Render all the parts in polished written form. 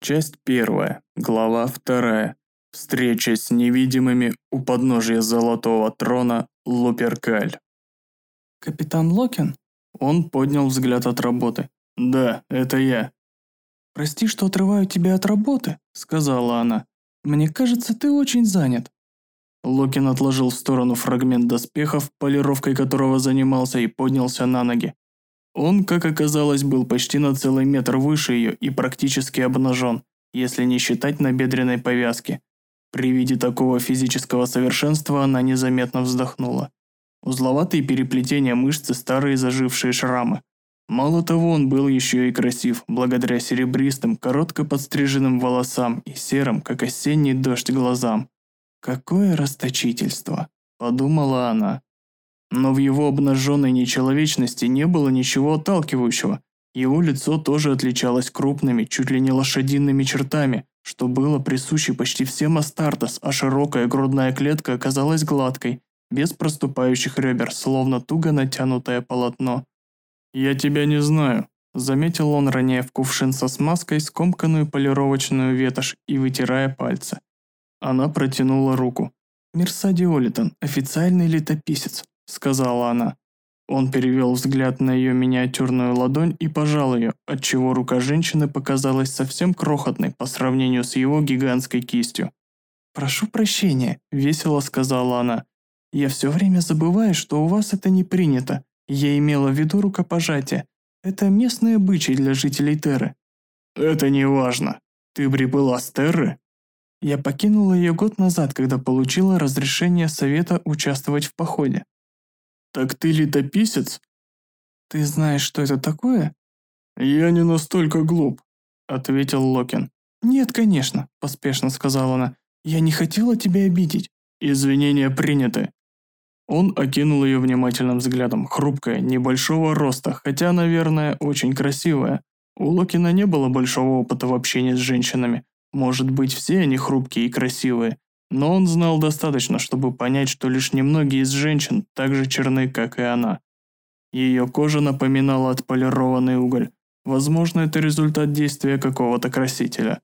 Часть 1. Глава 2. Встреча с невидимыми у подножия Золотого Трона Луперкаль. «Капитан Локин?» Он поднял взгляд от работы. «Да, это я». «Прости, что отрываю тебя от работы», — сказала она. «Мне кажется, ты очень занят». Локин отложил в сторону фрагмент доспехов, полировкой которого занимался, и поднялся на ноги. Он, как оказалось, был почти на целый метр выше ее и практически обнажен, если не считать набедренной повязки. При виде такого физического совершенства она незаметно вздохнула. Узловатые переплетения мышц и старые зажившие шрамы. Мало того, он был еще и красив, благодаря серебристым, коротко подстриженным волосам и серым, как осенний дождь, глазам. «Какое расточительство!» – подумала она. Но в его обнаженной нечеловечности не было ничего отталкивающего. Его лицо тоже отличалось крупными, чуть ли не лошадиными чертами, что было присуще почти всем Астартес, а широкая грудная клетка оказалась гладкой, без проступающих ребер, словно туго натянутое полотно. «Я тебя не знаю», – заметил он, роняя в кувшин со смазкой скомканную полировочную ветошь и вытирая пальцы. Она протянула руку. «Мерсади Олитон, официальный летописец», – сказала она. Он перевел взгляд на ее миниатюрную ладонь и пожал ее, отчего рука женщины показалась совсем крохотной по сравнению с его гигантской кистью. «Прошу прощения», – весело сказала она. «Я все время забываю, что у вас это не принято. Я имела в виду рукопожатие. Это местный обычай для жителей Терры». «Это не важно. Ты прибыла с Терры?» «Я покинула ее год назад, когда получила разрешение совета участвовать в походе». «Так ты летописец?» «Ты знаешь, что это такое?» «Я не настолько глуп», — ответил Локин. «Нет, конечно», — поспешно сказала она. «Я не хотела тебя обидеть». «Извинения приняты». Он окинул ее внимательным взглядом, хрупкая, небольшого роста, хотя, наверное, очень красивая. У Локина не было большого опыта в общении с женщинами. Может быть, все они хрупкие и красивые, но он знал достаточно, чтобы понять, что лишь немногие из женщин так же черны, как и она. Ее кожа напоминала отполированный уголь. Возможно, это результат действия какого-то красителя.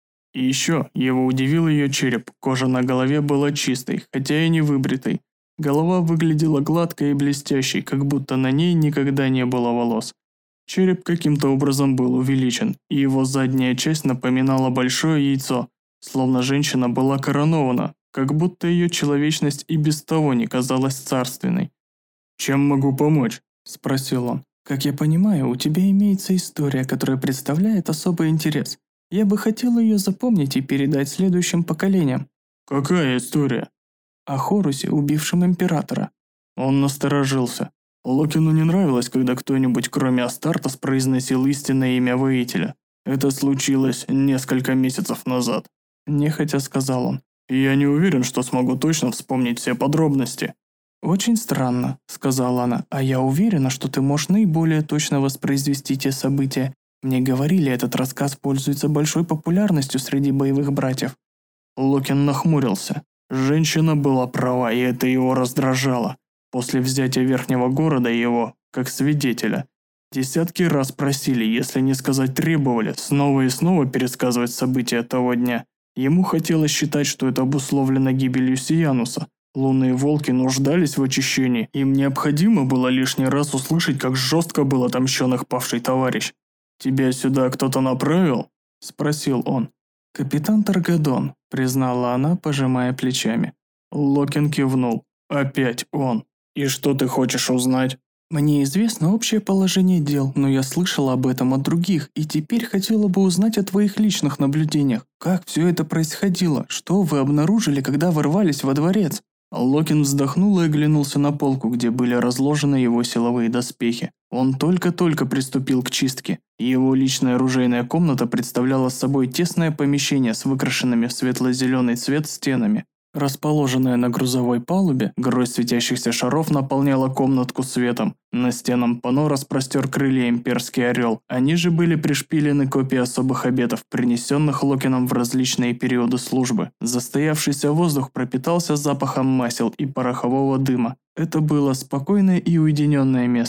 И еще его удивил ее череп. Кожа на голове была чистой, хотя и не выбритой. Голова выглядела гладкой и блестящей, как будто на ней никогда не было волос. Череп каким-то образом был увеличен, и его задняя часть напоминала большое яйцо, словно женщина была коронована, как будто ее человечность и без того не казалась царственной. «Чем могу помочь?» – спросил он. «Как я понимаю, у тебя имеется история, которая представляет особый интерес. Я бы хотела ее запомнить и передать следующим поколениям». «Какая история?» «О Хорусе, убившем императора». Он насторожился. Локину не нравилось, когда кто-нибудь, кроме Астартес, произносил истинное имя воителя. Это случилось несколько месяцев назад. Нехотя сказал он. Я не уверен, что смогу точно вспомнить все подробности. «Очень странно», — сказала она, «а я уверена, что ты можешь наиболее точно воспроизвести те события. Мне говорили, этот рассказ пользуется большой популярностью среди боевых братьев». Локин нахмурился. Женщина была права, и это его раздражало. После взятия верхнего города его, как свидетеля, десятки раз просили, если не сказать требовали, снова и снова пересказывать события того дня. Ему хотелось считать, что это обусловлено гибелью Сиянуса. Лунные волки нуждались в очищении, им необходимо было лишний раз услышать, как жестко был отомщен их павший товарищ. «Тебя сюда кто-то направил?» – спросил он. «Капитан Таргадон», – признала она, пожимая плечами. Локин кивнул. «Опять он. И что ты хочешь узнать?» «Мне известно общее положение дел, но я слышала об этом от других, и теперь хотела бы узнать о твоих личных наблюдениях. Как все это происходило? Что вы обнаружили, когда ворвались во дворец?» Локин вздохнул и оглянулся на полку, где были разложены его силовые доспехи. Он только-только приступил к чистке. Его личная оружейная комната представляла собой тесное помещение с выкрашенными в светло-зеленый цвет стенами. Расположенная на грузовой палубе, гроздь светящихся шаров наполняла комнатку светом. На стенном панно распростер крылья имперский орел, а ниже были пришпилены копии особых обетов, принесенных Локином в различные периоды службы. Застоявшийся воздух пропитался запахом масел и порохового дыма. Это было спокойное и уединенное место.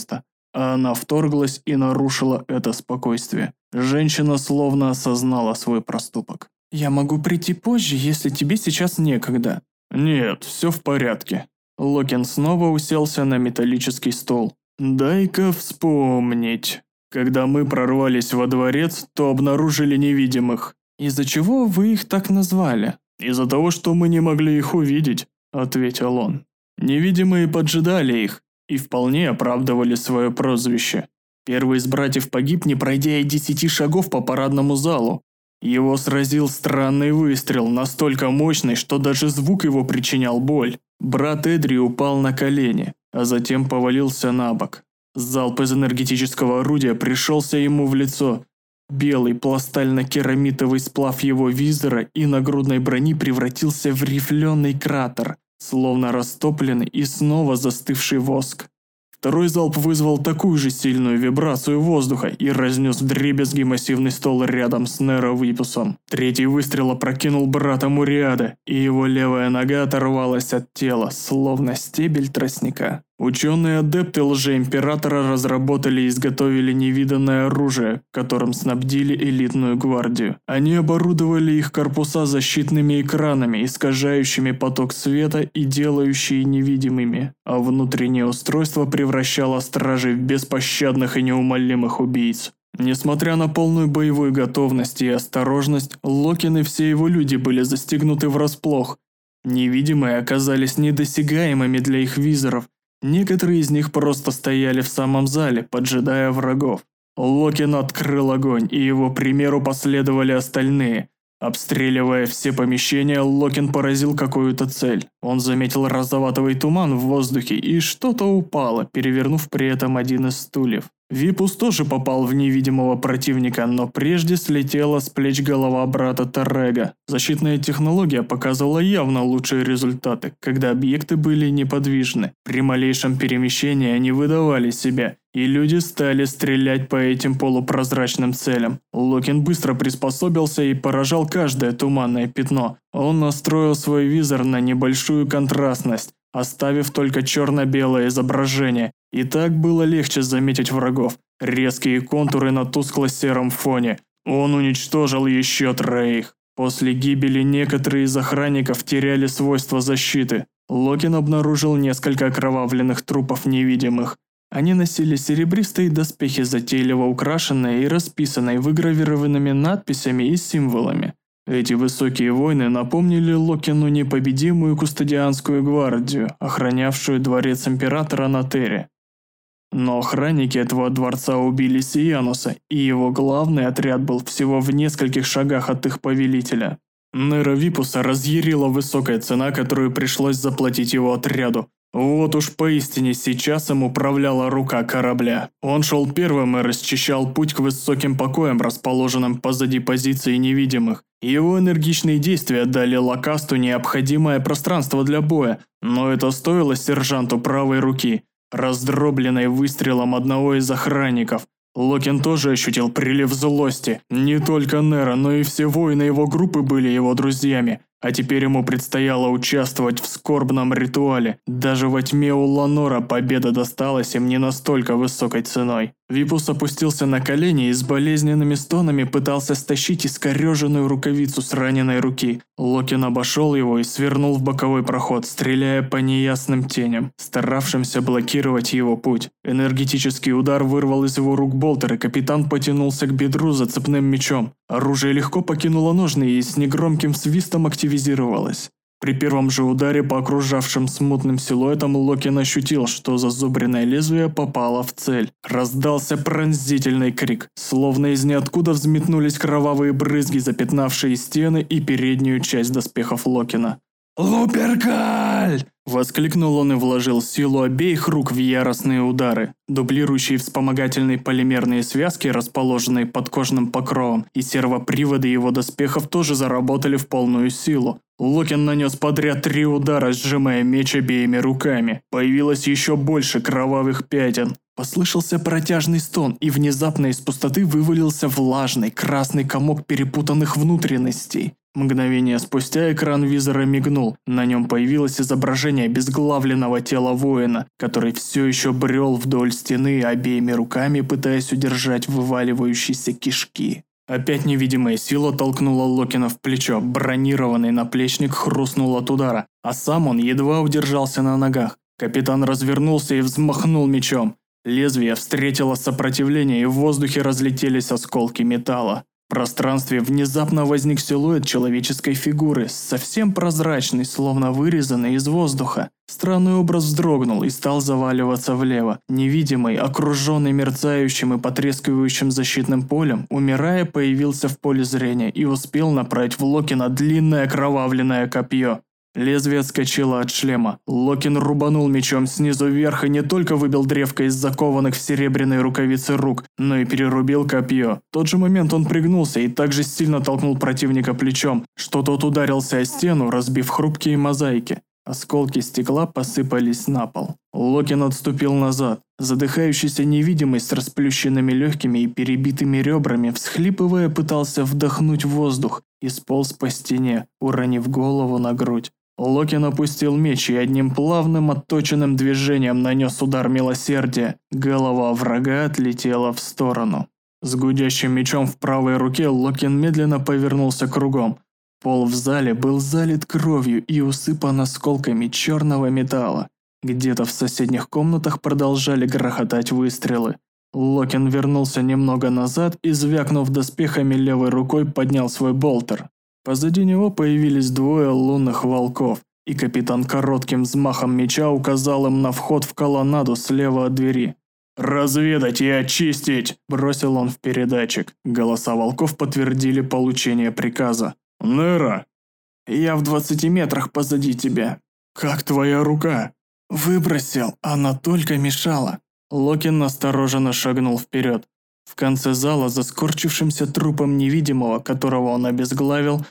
а она вторглась и нарушила это спокойствие. Женщина словно осознала свой проступок. «Я могу прийти позже, если тебе сейчас некогда». «Нет, все в порядке». Локин снова уселся на металлический стол. «Дай-ка вспомнить. Когда мы прорвались во дворец, то обнаружили невидимых». «Из-за чего вы их так назвали?» «Из-за того, что мы не могли их увидеть», – ответил он. Невидимые поджидали их и вполне оправдывали свое прозвище. Первый из братьев погиб, не пройдя и 10 шагов по парадному залу. Его сразил странный выстрел, настолько мощный, что даже звук его причинял боль. Брат Эдри упал на колени, а затем повалился на бок. Залп из энергетического орудия пришелся ему в лицо. Белый пластально-керамитовый сплав его визора и нагрудной брони превратился в рифленый кратер, словно растопленный и снова застывший воск. Второй залп вызвал такую же сильную вибрацию воздуха и разнес вдребезги массивный стол рядом с Неро Випусом. Третий выстрел опрокинул брата Муриада, и его левая нога оторвалась от тела, словно стебель тростника. Ученые-адепты лжеимператора разработали и изготовили невиданное оружие, которым снабдили элитную гвардию. Они оборудовали их корпуса защитными экранами, искажающими поток света и делающие невидимыми, а внутреннее устройство превращало стражей в беспощадных и неумолимых убийц. Несмотря на полную боевую готовность и осторожность, Локин и все его люди были застигнуты врасплох. Невидимые оказались недосягаемыми для их визоров. Некоторые из них просто стояли в самом зале, поджидая врагов. Локин открыл огонь, и его примеру последовали остальные. Обстреливая все помещения, Локин поразил какую-то цель. Он заметил розоватый туман в воздухе, и что-то упало, перевернув при этом один из стульев. Випус тоже попал в невидимого противника, но прежде слетела с плеч голова брата Тарега. Защитная технология показывала явно лучшие результаты, когда объекты были неподвижны. При малейшем перемещении они выдавали себя, и люди стали стрелять по этим полупрозрачным целям. Локин быстро приспособился и поражал каждое туманное пятно. Он настроил свой визор на небольшую контрастность, оставив только черно-белое изображение, и так было легче заметить врагов. Резкие контуры на тускло-сером фоне. Он уничтожил еще 3. После гибели некоторые из охранников теряли свойства защиты. Локин обнаружил несколько окровавленных трупов невидимых. Они носили серебристые доспехи, затейливо украшенные и расписанные выгравированными надписями и символами. Эти высокие воины напомнили Локину непобедимую кустодианскую гвардию, охранявшую дворец императора на Терре. Но охранники этого дворца убили Сиянуса, и его главный отряд был всего в нескольких шагах от их повелителя. Неро Випуса разъярила высокая цена, которую пришлось заплатить его отряду. Вот уж поистине сейчас им управляла рука корабля. Он шел первым и расчищал путь к высоким покоям, расположенным позади позиции невидимых. Его энергичные действия дали Лакасту необходимое пространство для боя, но это стоило сержанту правой руки, раздробленной выстрелом одного из охранников. Локин тоже ощутил прилив злости. Не только Неро, но и все воины его группы были его друзьями. А теперь ему предстояло участвовать в скорбном ритуале. Даже во тьме у Ланора победа досталась им не настолько высокой ценой. Випус опустился на колени и с болезненными стонами пытался стащить искореженную рукавицу с раненой руки. Локин обошел его и свернул в боковой проход, стреляя по неясным теням, старавшимся блокировать его путь. Энергетический удар вырвал из его рук болтер, и капитан потянулся к бедру за цепным мечом. Оружие легко покинуло ножны и с негромким свистом активизировалось. При первом же ударе по окружавшим смутным силуэтам Локин ощутил, что зазубренное лезвие попало в цель. Раздался пронзительный крик, словно из ниоткуда взметнулись кровавые брызги, запятнавшие стены и переднюю часть доспехов Локина. «Луперкаль!» – воскликнул он и вложил силу обеих рук в яростные удары. Дублирующие вспомогательные полимерные связки, расположенные под кожным покровом, и сервоприводы его доспехов тоже заработали в полную силу. Локин нанес подряд 3 удара, сжимая меч обеими руками. Появилось еще больше кровавых пятен. Послышался протяжный стон, и внезапно из пустоты вывалился влажный красный комок перепутанных внутренностей. Мгновение спустя экран визора мигнул, на нем появилось изображение обезглавленного тела воина, который все еще брел вдоль стены, обеими руками пытаясь удержать вываливающиеся кишки. Опять невидимая сила толкнула Локина в плечо, бронированный наплечник хрустнул от удара, а сам он едва удержался на ногах. Капитан развернулся и взмахнул мечом. Лезвие встретило сопротивление, и в воздухе разлетелись осколки металла. В пространстве внезапно возник силуэт человеческой фигуры, совсем прозрачный, словно вырезанный из воздуха. Странный образ вздрогнул и стал заваливаться влево. Невидимый, окруженный мерцающим и потрескивающим защитным полем, умирая, появился в поле зрения и успел направить в Локина длинное окровавленное копье. Лезвие отскочило от шлема. Локин рубанул мечом снизу вверх и не только выбил древко из закованных в серебряные рукавицы рук, но и перерубил копье. В тот же момент он пригнулся и также сильно толкнул противника плечом, что тот ударился о стену, разбив хрупкие мозаики. Осколки стекла посыпались на пол. Локин отступил назад. Задыхающийся невидимый с расплющенными легкими и перебитыми ребрами, всхлипывая, пытался вдохнуть воздух и сполз по стене, уронив голову на грудь. Локин опустил меч и одним плавным отточенным движением нанес удар милосердия. Голова врага отлетела в сторону. С гудящим мечом в правой руке Локин медленно повернулся кругом. Пол в зале был залит кровью и усыпан осколками черного металла. Где-то в соседних комнатах продолжали грохотать выстрелы. Локин вернулся немного назад и, звякнув доспехами левой рукой, поднял свой болтер. Позади него появились двое лунных волков, и капитан коротким взмахом меча указал им на вход в колоннаду слева от двери. «Разведать и очистить!» – бросил он в передатчик. Голоса волков подтвердили получение приказа. «Нера!» «Я в 20 метрах позади тебя». «Как твоя рука?» «Выбросил, она только мешала». Локин настороженно шагнул вперед. В конце зала, за скорчившимся трупом невидимого, которого он обезглавил,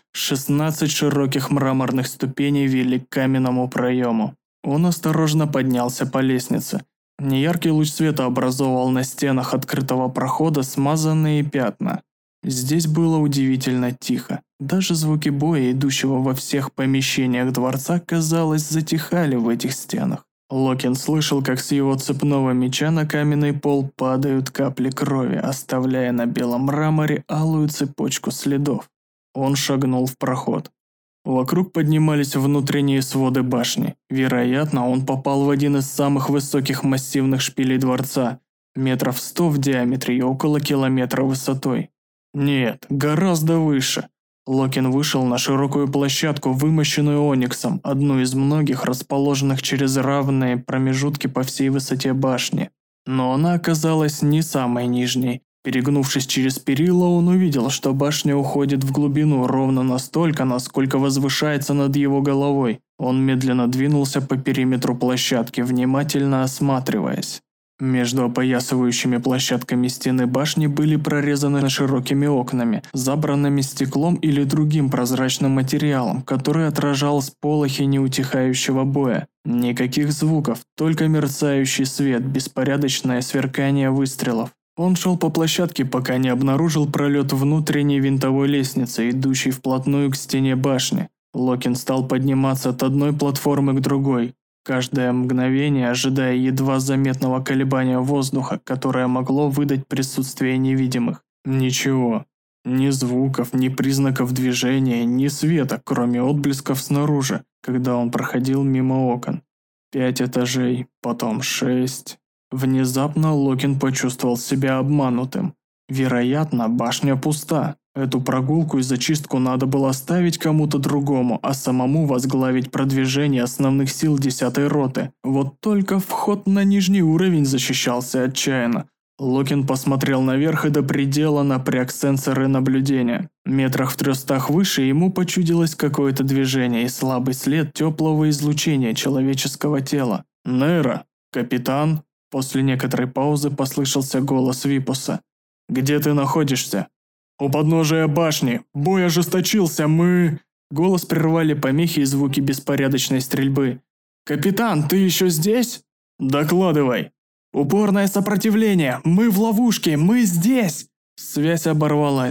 16 широких мраморных ступеней вели к каменному проему. Он осторожно поднялся по лестнице. Неяркий луч света образовывал на стенах открытого прохода смазанные пятна. Здесь было удивительно тихо. Даже звуки боя, идущего во всех помещениях дворца, казалось, затихали в этих стенах. Локин слышал, как с его цепного меча на каменный пол падают капли крови, оставляя на белом мраморе алую цепочку следов. Он шагнул в проход. Вокруг поднимались внутренние своды башни. Вероятно, он попал в один из самых высоких массивных шпилей дворца, метров 100 в диаметре и около километра высотой. Нет, гораздо выше. Локин вышел на широкую площадку, вымощенную ониксом, одну из многих, расположенных через равные промежутки по всей высоте башни. Но она оказалась не самой нижней. Перегнувшись через перила, он увидел, что башня уходит в глубину ровно настолько, насколько возвышается над его головой. Он медленно двинулся по периметру площадки, внимательно осматриваясь. Между опоясывающими площадками стены башни были прорезаны широкими окнами, забранными стеклом или другим прозрачным материалом, который отражал сполохи неутихающего боя. Никаких звуков, только мерцающий свет, беспорядочное сверкание выстрелов. Он шел по площадке, пока не обнаружил пролет внутренней винтовой лестницы, идущей вплотную к стене башни. Локин стал подниматься от одной платформы к другой, каждое мгновение ожидая едва заметного колебания воздуха, которое могло выдать присутствие невидимых. Ничего. Ни звуков, ни признаков движения, ни света, кроме отблесков снаружи, когда он проходил мимо окон. 5 этажей, потом 6. Внезапно Локин почувствовал себя обманутым. Вероятно, башня пуста. Эту прогулку и зачистку надо было оставить кому-то другому, а самому возглавить продвижение основных сил 10-й роты. Вот только вход на нижний уровень защищался отчаянно. Локин посмотрел наверх и до предела напряг сенсоры наблюдения. Метрах в 300 выше ему почудилось какое-то движение и слабый след теплого излучения человеческого тела. «Нера! Капитан!» После некоторой паузы послышался голос Випуса. «Где ты находишься?» «У подножия башни! Бой ожесточился, мы...» Голос прервали помехи и звуки беспорядочной стрельбы. «Капитан, ты еще здесь?» «Докладывай!» «Упорное сопротивление! Мы в ловушке! Мы здесь!» Связь оборвалась.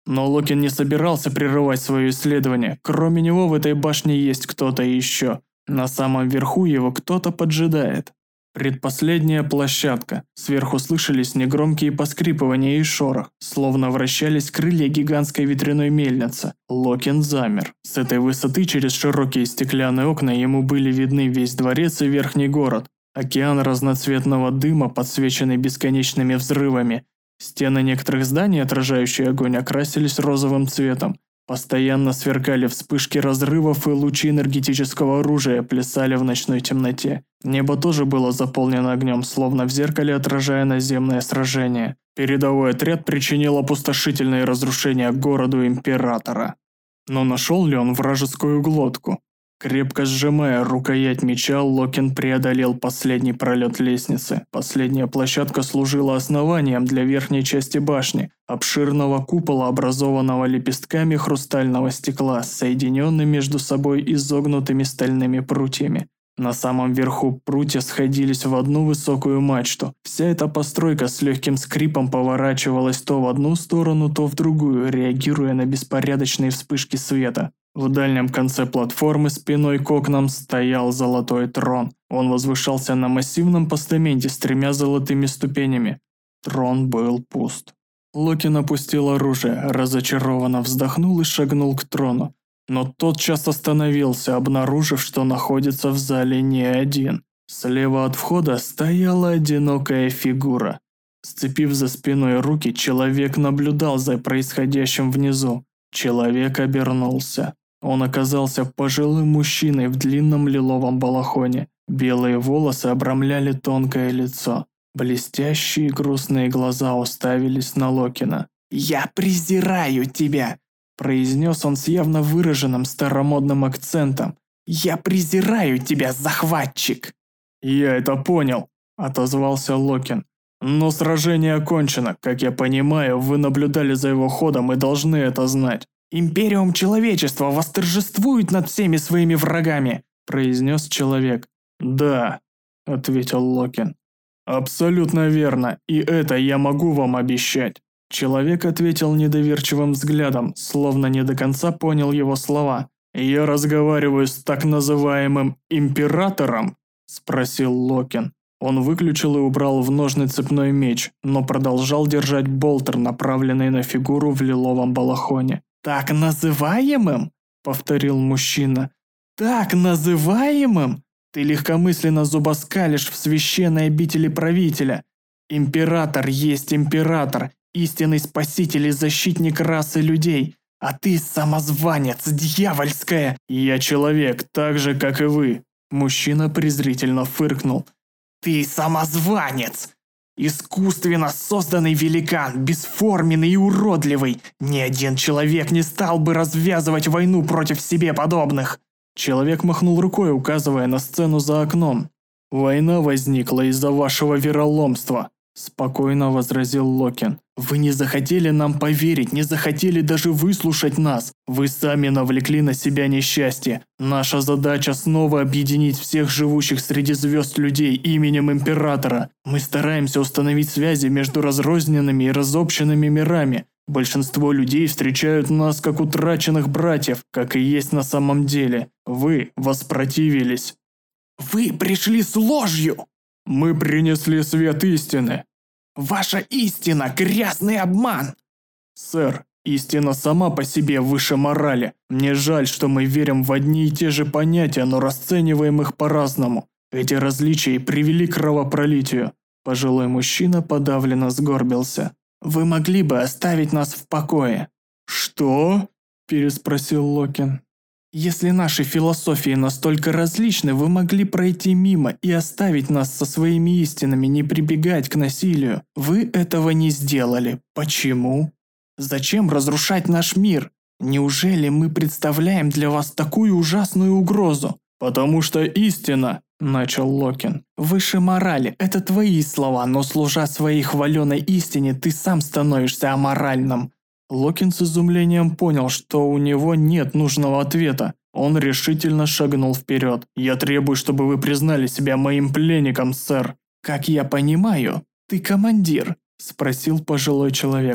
Но Локин не собирался прерывать свое исследование. Кроме него в этой башне есть кто-то еще. На самом верху его кто-то поджидает. Предпоследняя площадка. Сверху слышались негромкие поскрипывания и шорох, словно вращались крылья гигантской ветряной мельницы. Локин замер. С этой высоты через широкие стеклянные окна ему были видны весь дворец и верхний город. Океан разноцветного дыма, подсвеченный бесконечными взрывами. Стены некоторых зданий, отражающие огонь, окрасились розовым цветом. Постоянно сверкали вспышки разрывов, и лучи энергетического оружия плясали в ночной темноте. Небо тоже было заполнено огнем, словно в зеркале отражая наземное сражение. Передовой отряд причинил опустошительные разрушения городу Императора. Но нашел ли он вражескую глотку? Крепко сжимая рукоять меча, Локин преодолел последний пролет лестницы. Последняя площадка служила основанием для верхней части башни, обширного купола, образованного лепестками хрустального стекла, соединенными между собой изогнутыми стальными прутьями. На самом верху прутья сходились в одну высокую мачту. Вся эта постройка с легким скрипом поворачивалась то в одну сторону, то в другую, реагируя на беспорядочные вспышки света. В дальнем конце платформы спиной к окнам стоял золотой трон. Он возвышался на массивном постаменте с 3 золотыми ступенями. Трон был пуст. Локин опустил оружие, разочарованно вздохнул и шагнул к трону. Но тотчас остановился, обнаружив, что находится в зале не один. Слева от входа стояла одинокая фигура. Сцепив за спиной руки, человек наблюдал за происходящим внизу. Человек обернулся. Он оказался пожилым мужчиной в длинном лиловом балахоне. Белые волосы обрамляли тонкое лицо. Блестящие грустные глаза уставились на Локина. «Я презираю тебя!» – произнес он с явно выраженным старомодным акцентом. «Я презираю тебя, захватчик!» «Я это понял», – отозвался Локин. «Но сражение окончено. Как я понимаю, вы наблюдали за его ходом и должны это знать». «Империум человечества восторжествует над всеми своими врагами», – произнес человек. «Да», – ответил Локин. «Абсолютно верно, и это я могу вам обещать». Человек ответил недоверчивым взглядом, словно не до конца понял его слова. «Я разговариваю с так называемым императором?» – спросил Локин. Он выключил и убрал в ножны цепной меч, но продолжал держать болтер, направленный на фигуру в лиловом балахоне. «Так называемым?» – повторил мужчина. «Так называемым? Ты легкомысленно зубоскалишь в священной обители правителя. Император есть император, истинный спаситель и защитник расы людей. А ты самозванец, дьявольская!» «Я человек, так же, как и вы», – мужчина презрительно фыркнул. «Ты самозванец! Искусственно созданный великан, бесформенный и уродливый. Ни один человек не стал бы развязывать войну против себе подобных». Человек махнул рукой, указывая на сцену за окном. «Война возникла из-за вашего вероломства», – спокойно возразил Локин. «Вы не захотели нам поверить, не захотели даже выслушать нас. Вы сами навлекли на себя несчастье. Наша задача снова объединить всех живущих среди звезд людей именем Императора. Мы стараемся установить связи между разрозненными и разобщенными мирами. Большинство людей встречают нас как утраченных братьев, как и есть на самом деле. Вы воспротивились». «Вы пришли с ложью!» «Мы принесли свет истины». «Ваша истина – грязный обман!» «Сэр, истина сама по себе выше морали. Мне жаль, что мы верим в одни и те же понятия, но расцениваем их по-разному. Эти различия привели к кровопролитию». Пожилой мужчина подавленно сгорбился. «Вы могли бы оставить нас в покое». «Что?» – переспросил Локин. «Если наши философии настолько различны, вы могли пройти мимо и оставить нас со своими истинами, не прибегать к насилию. Вы этого не сделали. Почему? Зачем разрушать наш мир? Неужели мы представляем для вас такую ужасную угрозу?» «Потому что истина», – начал Локин. «Выше морали – это твои слова, но служа своей хваленой истине, ты сам становишься аморальным». Локин с изумлением понял, что у него нет нужного ответа. Он решительно шагнул вперед. «Я требую, чтобы вы признали себя моим пленником, сэр». «Как я понимаю, ты командир?» – спросил пожилой человек.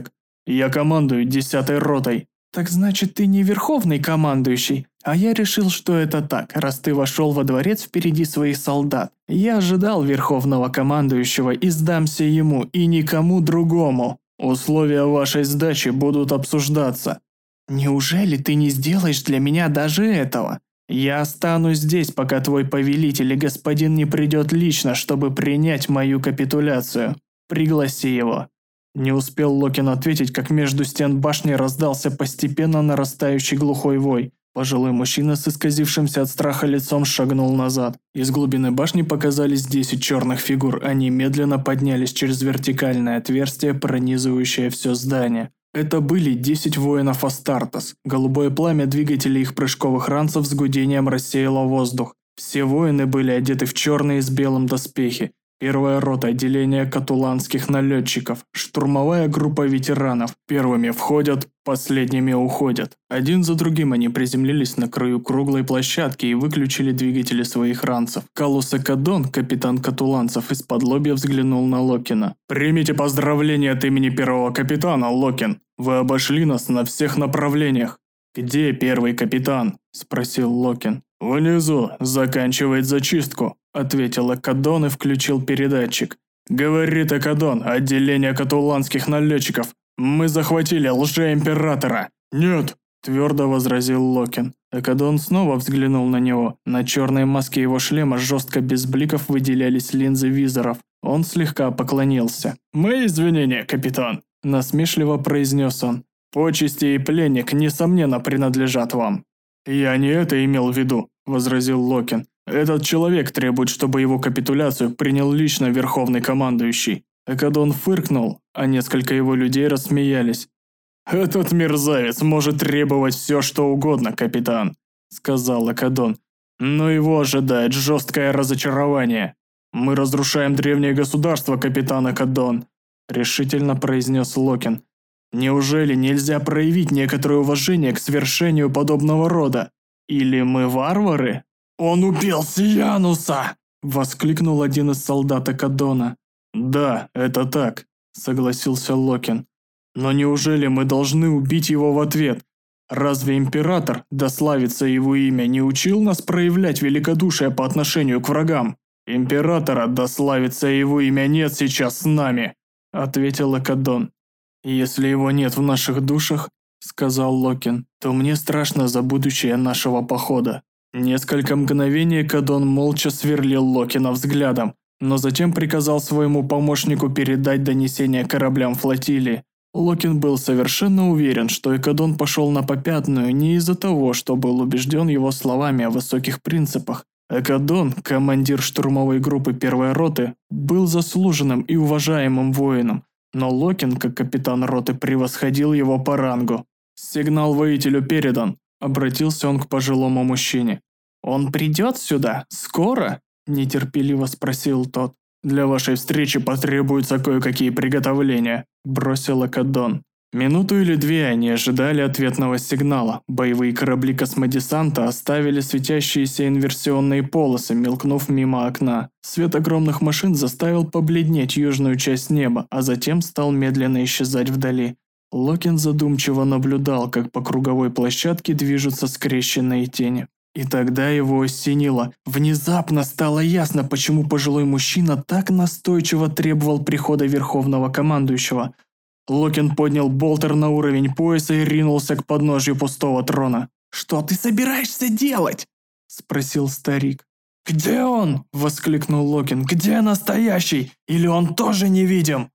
Я командую 10-й ротой». «Так значит, ты не верховный командующий? А я решил, что это так, раз ты вошел во дворец впереди своих солдат. Я ожидал верховного командующего и сдамся ему, и никому другому. Условия вашей сдачи будут обсуждаться». «Неужели ты не сделаешь для меня даже этого? Я останусь здесь, пока твой повелитель и господин не придет лично, чтобы принять мою капитуляцию. Пригласи его». Не успел Локин ответить, как между стен башни раздался постепенно нарастающий глухой вой. Пожилой мужчина с исказившимся от страха лицом шагнул назад. Из глубины башни показались 10 черных фигур. Они медленно поднялись через вертикальное отверстие, пронизывающее все здание. Это были 10 воинов Астартес. Голубое пламя двигателей их прыжковых ранцев с гудением рассеяло воздух. Все воины были одеты в черные с белым доспехи. Первая рота отделения катуланских налетчиков, штурмовая группа ветеранов. Первыми входят, последними уходят. Один за другим они приземлились на краю круглой площадки и выключили двигатели своих ранцев. Калус Экадон, капитан катуланцев, из-под лобья взглянул на Локина. «Примите поздравления от имени первого капитана, Локин. Вы обошли нас на всех направлениях». «Где первый капитан?» – спросил Локин. «Внизу, заканчивает зачистку», – ответил Экадон и включил передатчик. «Говорит Экадон, отделение катуланских налетчиков. Мы захватили лжеимператора». «Нет», – твердо возразил Локин. Экадон снова взглянул на него. На черной маске его шлема жестко без бликов выделялись линзы визоров. Он слегка поклонился. «Мои извинения, капитан», – насмешливо произнес он. «Почести и пленник, несомненно, принадлежат вам». «Я не это имел в виду», – возразил Локин. «Этот человек требует, чтобы его капитуляцию принял лично верховный командующий». Экадон фыркнул, а несколько его людей рассмеялись. «Этот мерзавец может требовать все, что угодно, капитан», – сказал Экадон. «Но его ожидает жесткое разочарование. Мы разрушаем древнее государство, капитан Экадон», – решительно произнес Локин. «Неужели нельзя проявить некоторое уважение к свершению подобного рода? Или мы варвары?» «Он убил Сиянуса!» – воскликнул один из солдат Экадона. «Да, это так», – согласился Локин. «Но неужели мы должны убить его в ответ? Разве император, да славится его имя, не учил нас проявлять великодушие по отношению к врагам?» «Императора, да славится его имя, нет сейчас с нами», – ответил Экадон. «Если его нет в наших душах, – сказал Локин, – то мне страшно за будущее нашего похода». Несколько мгновений Экадон молча сверлил Локина взглядом, но затем приказал своему помощнику передать донесение кораблям флотилии. Локин был совершенно уверен, что Экадон пошел на попятную не из-за того, что был убежден его словами о высоких принципах. Экадон, командир штурмовой группы первой роты, был заслуженным и уважаемым воином, но Локин, как капитан роты, превосходил его по рангу. «Сигнал воителю передан», – обратился он к пожилому мужчине. «Он придет сюда? Скоро?» – нетерпеливо спросил тот. «Для вашей встречи потребуются кое-какие приготовления», – бросил Экадон. Минуту или две они ожидали ответного сигнала. Боевые корабли космодесанта оставили светящиеся инверсионные полосы, мелькнув мимо окна. Свет огромных машин заставил побледнеть южную часть неба, а затем стал медленно исчезать вдали. Локин задумчиво наблюдал, как по круговой площадке движутся скрещенные тени. И тогда его осенило. Внезапно стало ясно, почему пожилой мужчина так настойчиво требовал прихода верховного командующего. Локин поднял болтер на уровень пояса и ринулся к подножью пустого трона. «Что ты собираешься делать?» – спросил старик. «Где он?» – воскликнул Локин. «Где настоящий? Или он тоже невидим?»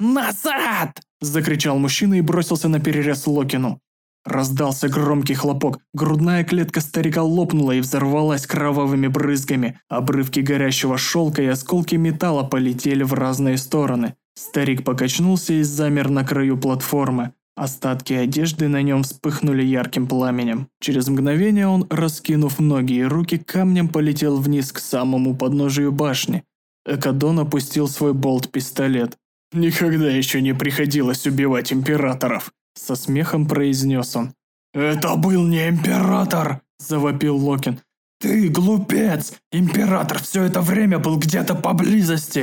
«Назад!» – закричал мужчина и бросился на перерез Локину. Раздался громкий хлопок, грудная клетка старика лопнула и взорвалась кровавыми брызгами. Обрывки горящего шелка и осколки металла полетели в разные стороны. Старик покачнулся и замер на краю платформы. Остатки одежды на нем вспыхнули ярким пламенем. Через мгновение он, раскинув ноги и руки, камнем полетел вниз к самому подножию башни. Экадон опустил свой болт-пистолет. «Никогда еще не приходилось убивать императоров», – со смехом произнес он. «Это был не император!» – завопил Локин. «Ты глупец! Император все это время был где-то поблизости!»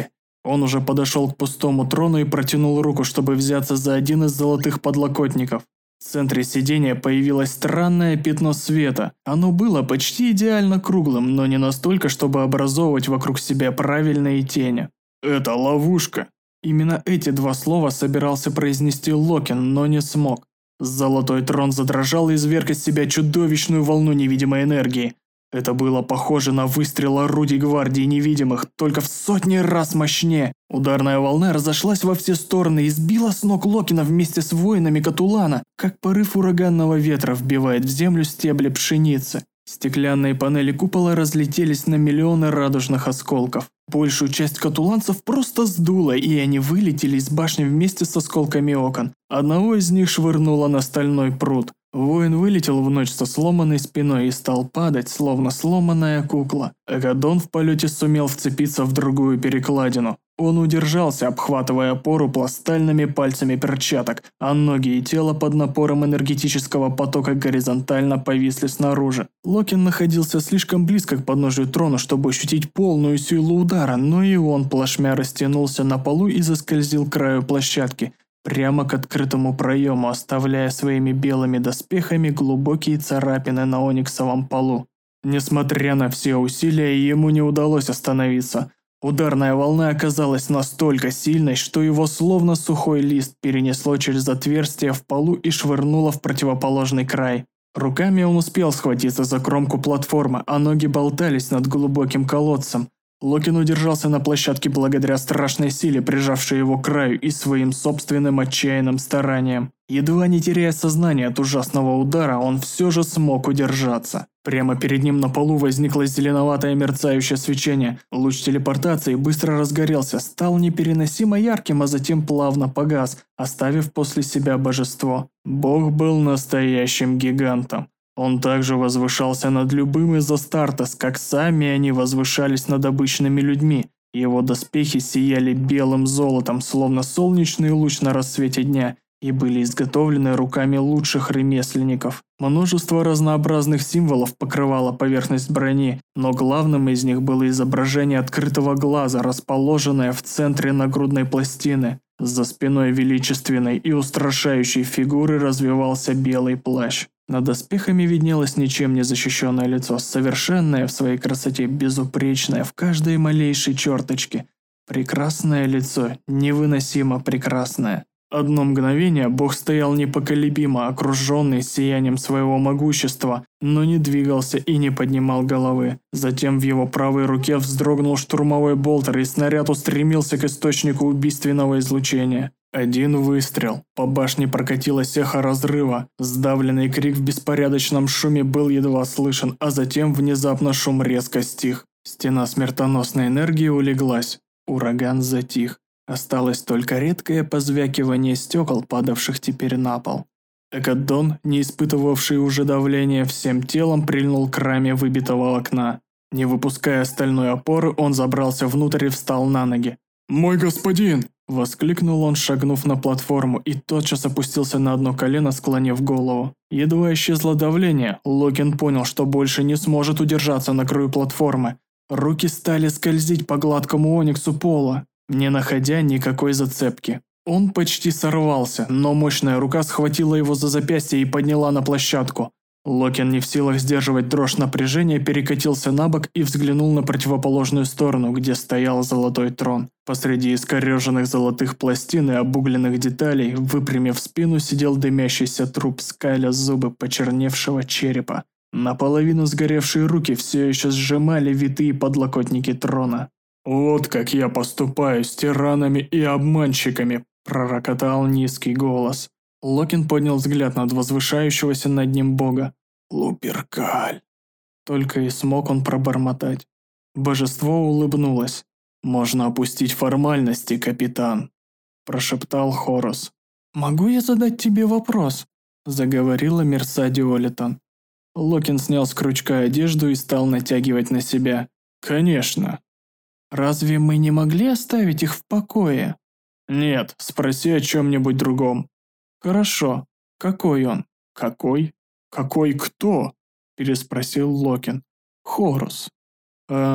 Он уже подошел к пустому трону и протянул руку, чтобы взяться за один из золотых подлокотников. В центре сидения появилось странное пятно света. Оно было почти идеально круглым, но не настолько, чтобы образовывать вокруг себя правильные тени. «Это ловушка!» Именно эти два слова собирался произнести Локин, но не смог. Золотой трон задрожал и изверг из себя чудовищную волну невидимой энергии. Это было похоже на выстрел орудий гвардии невидимых, только в сотни раз мощнее. Ударная волна разошлась во все стороны и сбила с ног Локина вместе с воинами Катулана, как порыв ураганного ветра вбивает в землю стебли пшеницы. Стеклянные панели купола разлетелись на миллионы радужных осколков. Большую часть катуланцев просто сдуло, и они вылетели из башни вместе с осколками окон. Одного из них швырнуло на стальной пруд. Воин вылетел в ночь со сломанной спиной и стал падать, словно сломанная кукла. Экадон в полете сумел вцепиться в другую перекладину. Он удержался, обхватывая опору пластальными пальцами перчаток, а ноги и тело под напором энергетического потока горизонтально повисли снаружи. Локин находился слишком близко к подножию трона, чтобы ощутить полную силу удара, но и он плашмя растянулся на полу и заскользил к краю площадки, прямо к открытому проему, оставляя своими белыми доспехами глубокие царапины на ониксовом полу. Несмотря на все усилия, ему не удалось остановиться. Ударная волна оказалась настолько сильной, что его словно сухой лист перенесло через отверстие в полу и швырнуло в противоположный край. Руками он успел схватиться за кромку платформы, а ноги болтались над глубоким колодцем. Локин удержался на площадке благодаря страшной силе, прижавшей его к краю, и своим собственным отчаянным стараниям. Едва не теряя сознание от ужасного удара, он все же смог удержаться. Прямо перед ним на полу возникло зеленоватое мерцающее свечение. Луч телепортации быстро разгорелся, стал непереносимо ярким, а затем плавно погас, оставив после себя божество. Бог был настоящим гигантом. Он также возвышался над любым из Астартес, как сами они возвышались над обычными людьми. Его доспехи сияли белым золотом, словно солнечный луч на рассвете дня, и были изготовлены руками лучших ремесленников. Множество разнообразных символов покрывало поверхность брони, но главным из них было изображение открытого глаза, расположенное в центре нагрудной пластины. За спиной величественной и устрашающей фигуры развивался белый плащ. Над доспехами виднелось ничем не защищенное лицо, совершенное в своей красоте, безупречное в каждой малейшей черточке. Прекрасное лицо, невыносимо прекрасное. Одно мгновение Бог стоял непоколебимо, окруженный сиянием своего могущества, но не двигался и не поднимал головы. Затем в его правой руке вздрогнул штурмовой болтер, и снаряд устремился к источнику убийственного излучения. Один выстрел. По башне прокатилось эхо разрыва. Сдавленный крик в беспорядочном шуме был едва слышен, а затем внезапно шум резко стих. Стена смертоносной энергии улеглась. Ураган затих. Осталось только редкое позвякивание стекол, падавших теперь на пол. Экадон, не испытывавший уже давления, всем телом прильнул к раме выбитого окна. Не выпуская стальной опоры, он забрался внутрь и встал на ноги. «Мой господин!» – воскликнул он, шагнув на платформу, и тотчас опустился на одно колено, склонив голову. Едва исчезло давление, Локин понял, что больше не сможет удержаться на краю платформы. Руки стали скользить по гладкому ониксу пола, не находя никакой зацепки. Он почти сорвался, но мощная рука схватила его за запястье и подняла на площадку. Локин, не в силах сдерживать дрожь напряжения, перекатился на бок и взглянул на противоположную сторону, где стоял золотой трон. Посреди искореженных золотых пластин и обугленных деталей, выпрямив спину, сидел дымящийся труп, скаля зубы почерневшего черепа. Наполовину сгоревшие руки все еще сжимали витые подлокотники трона. «Вот как я поступаю с тиранами и обманщиками», – пророкотал низкий голос. Локин поднял взгляд над возвышающегося над ним бога. «Луперкаль!» Только и смог он пробормотать. Божество улыбнулось. «Можно опустить формальности, капитан», – прошептал Хорус. «Могу я задать тебе вопрос?» – заговорила Мерсади Олитон. Локин снял с крючка одежду и стал натягивать на себя. «Конечно». «Разве мы не могли оставить их в покое?» «Нет, спроси о чем-нибудь другом». «Хорошо. Какой он?» «Какой? Какой кто?» – переспросил Локин. «Хорус».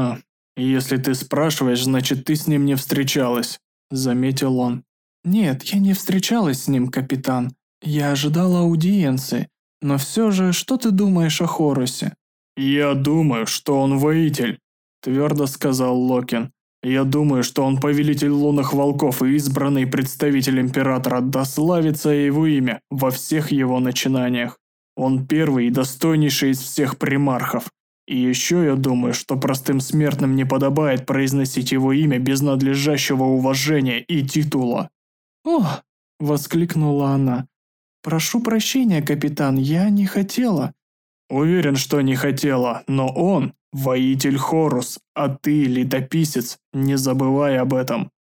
Если ты спрашиваешь, значит ты с ним не встречалась, заметил он. Нет, я не встречалась с ним, капитан. Я ожидала аудиенции. Но все же, что ты думаешь о Хорусе? Я думаю, что он воитель, твердо сказал Локин. Я думаю, что он повелитель лунных волков и избранный представитель императора, да славится его имя во всех его начинаниях. Он первый и достойнейший из всех примархов. И еще я думаю, что простым смертным не подобает произносить его имя без надлежащего уважения и титула. «О!» – воскликнула она. «Прошу прощения, капитан, я не хотела». Уверен, что не хотела, но он – воитель Хорус, а ты – летописец, не забывай об этом.